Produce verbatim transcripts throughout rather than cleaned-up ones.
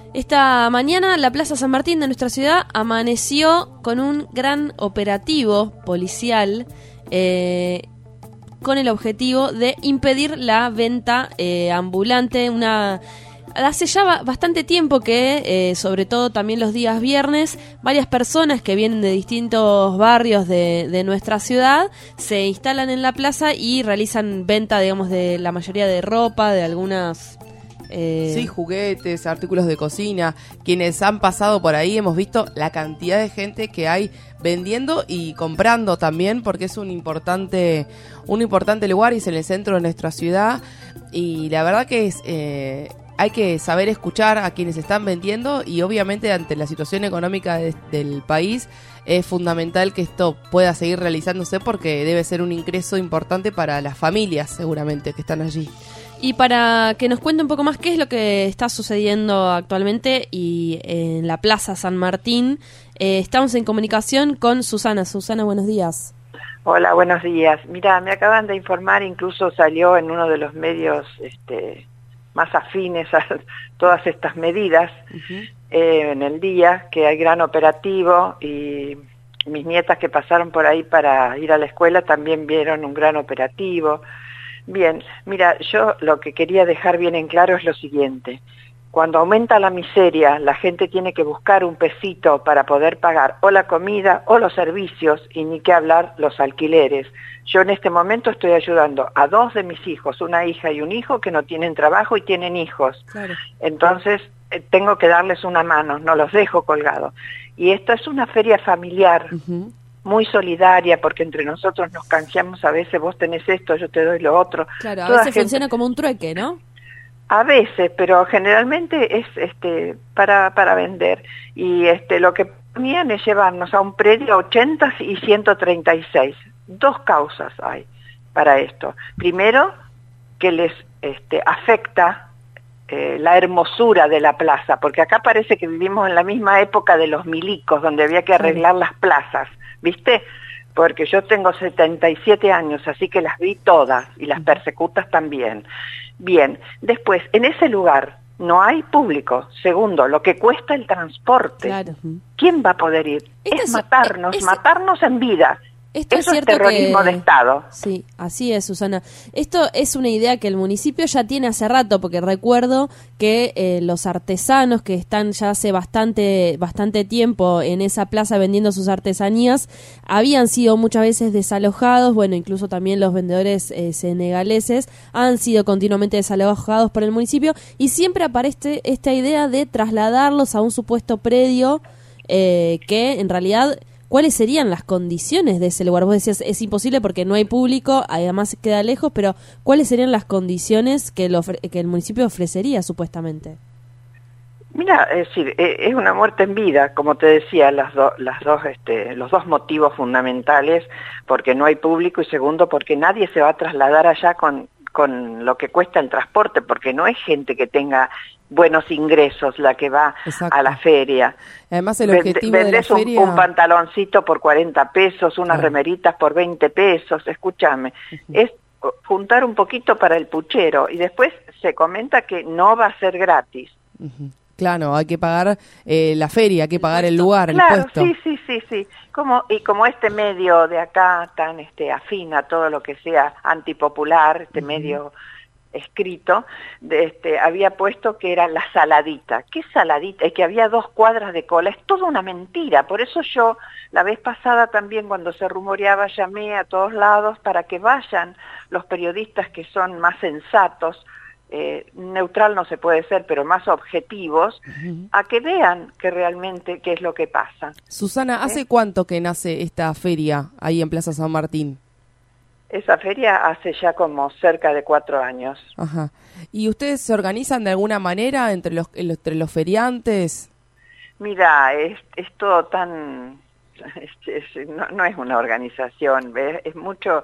Esta mañana la Plaza San Martín de nuestra ciudad amaneció con un gran operativo policial eh, con el objetivo de impedir la venta eh, ambulante. Una hace ya bastante tiempo que, eh, sobre todo también los días viernes, varias personas que vienen de distintos barrios de, de nuestra ciudad se instalan en la plaza y realizan venta, digamos, de la mayoría de ropa, de algunas... Eh... Sí, juguetes, artículos de cocina. Quienes han pasado por ahí hemos visto la cantidad de gente que hay vendiendo y comprando también, porque es un importante un importante lugar y es en el centro de nuestra ciudad. Y la verdad que es eh, hay que saber escuchar a quienes están vendiendo y obviamente ante la situación económica de, del país es fundamental que esto pueda seguir realizándose porque debe ser un ingreso importante para las familias seguramente que están allí. Y para que nos cuente un poco más qué es lo que está sucediendo actualmente y en la Plaza San Martín, eh, estamos en comunicación con Susana. Susana, buenos días. Hola, buenos días. Mira, me acaban de informar, incluso salió en uno de los medios este, más afines a todas estas medidas, uh-huh. eh, en el día, que hay gran operativo y mis nietas que pasaron por ahí para ir a la escuela también vieron un gran operativo. Bien, mira, yo lo que quería dejar bien en claro es lo siguiente. Cuando aumenta la miseria, la gente tiene que buscar un pesito para poder pagar o la comida o los servicios y ni qué hablar los alquileres. Yo en este momento estoy ayudando a dos de mis hijos, una hija y un hijo que no tienen trabajo y tienen hijos. Claro. Entonces eh, tengo que darles una mano, no los dejo colgados. Y esta es una feria familiar. Uh-huh. Muy solidaria, porque entre nosotros nos canjeamos a veces, vos tenés esto, yo te doy lo otro. Claro, a Toda veces gente... funciona como un trueque, ¿no? A veces, pero generalmente es este para para vender. Y este lo que ponían es llevarnos a un predio ochenta y ciento treinta y seis. Dos causas hay para esto. Primero, que les este afecta eh, la hermosura de la plaza, porque acá parece que vivimos en la misma época de los milicos, donde había que arreglar las plazas. ¿Viste? Porque yo tengo setenta y siete años, así que las vi todas, y las persecutas también. Bien, después, en ese lugar no hay público. Segundo, lo que cuesta el transporte. Claro. ¿Quién va a poder ir? Esto es matarnos, es, matarnos en vida. Esto Eso es, cierto es terrorismo que... de Estado. Sí, así es, Susana. Esto es una idea que el municipio ya tiene hace rato, porque recuerdo que eh, los artesanos que están ya hace bastante bastante tiempo en esa plaza vendiendo sus artesanías habían sido muchas veces desalojados. Bueno, incluso también los vendedores eh, senegaleses han sido continuamente desalojados por el municipio y siempre aparece esta idea de trasladarlos a un supuesto predio eh, que en realidad... ¿Cuáles serían las condiciones de ese lugar? Vos decías, es imposible porque no hay público, además queda lejos, pero ¿cuáles serían las condiciones que el, ofre- que el municipio ofrecería supuestamente? Mira, es decir, es una muerte en vida, como te decía, las, do, las dos, este, los dos motivos fundamentales, porque no hay público y segundo, porque nadie se va a trasladar allá con, con lo que cuesta el transporte, porque no es gente que tenga buenos ingresos la que va Exacto. a la feria. Además el objetivo Vend- de la feria... un, un pantaloncito por cuarenta pesos, unas claro. remeritas por veinte pesos, escúchame, uh-huh. es juntar un poquito para el puchero y después se comenta que no va a ser gratis. Uh-huh. Claro, hay que pagar eh, la feria, hay que pagar el lugar, claro, el puesto. Sí, sí, sí, sí. Como, y como este medio de acá tan este afín a todo lo que sea antipopular, este uh-huh. medio escrito, de este, había puesto que era la saladita. ¿Qué saladita? Es que había dos cuadras de cola. Es toda una mentira. Por eso yo, la vez pasada también, cuando se rumoreaba, llamé a todos lados para que vayan los periodistas que son más sensatos, eh, neutral no se puede ser, pero más objetivos, uh-huh. a que vean que realmente qué es lo que pasa. Susana, ¿hace ¿Eh? cuánto que nace esta feria ahí en Plaza San Martín? Esa feria hace ya como cerca de cuatro años. Ajá. ¿Y ustedes se organizan de alguna manera entre los entre los feriantes? Mira, es, es todo tan... Es, es, no, no es una organización, ¿ves? Es mucho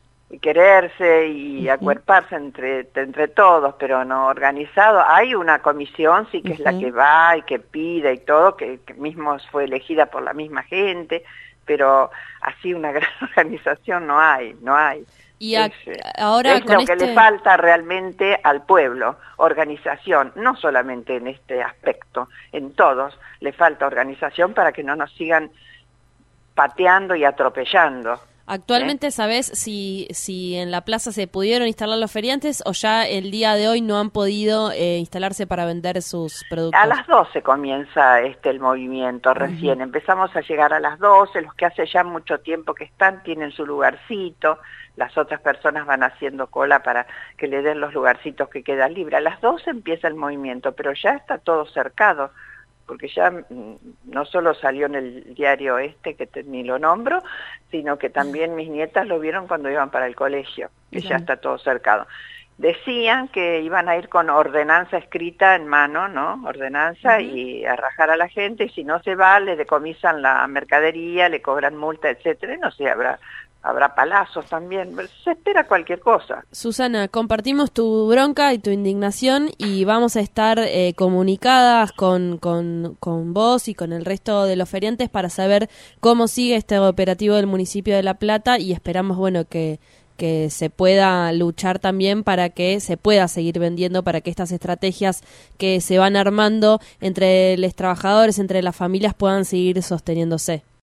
quererse y uh-huh. acuerparse entre, entre todos, pero no organizado. Hay una comisión, sí, que uh-huh. es la que va y que pide y todo, que, que mismo fue elegida por la misma gente, pero así una gran organización no hay, no hay. Y a, es, eh, ahora es con lo este... que le falta realmente al pueblo, organización, no solamente en este aspecto, en todos, le falta organización para que no nos sigan pateando y atropellando. Actualmente, ¿Eh? ¿sabés si, si en la plaza se pudieron instalar los feriantes o ya el día de hoy no han podido eh, instalarse para vender sus productos? A las doce comienza este el movimiento recién. Uh-huh. Empezamos a llegar a las doce, los que hace ya mucho tiempo que están tienen su lugarcito, las otras personas van haciendo cola para que le den los lugarcitos que quedan libres. A las doce empieza el movimiento, pero ya está todo cercado, porque ya no solo salió en el diario este, que te, ni lo nombro, sino que también mis nietas lo vieron cuando iban para el colegio, que Bien. Ya está todo cercado. Decían que iban a ir con ordenanza escrita en mano, ¿no? Ordenanza, uh-huh. y a rajar a la gente, y si no se va, le decomisan la mercadería, le cobran multa, etcétera, y no sé, habrá... Habrá palazos también, se espera cualquier cosa. Susana, compartimos tu bronca y tu indignación y vamos a estar eh, comunicadas con, con, con vos y con el resto de los feriantes para saber cómo sigue este operativo del municipio de La Plata y esperamos, bueno, que, que se pueda luchar también para que se pueda seguir vendiendo, para que estas estrategias que se van armando entre los trabajadores, entre las familias puedan seguir sosteniéndose.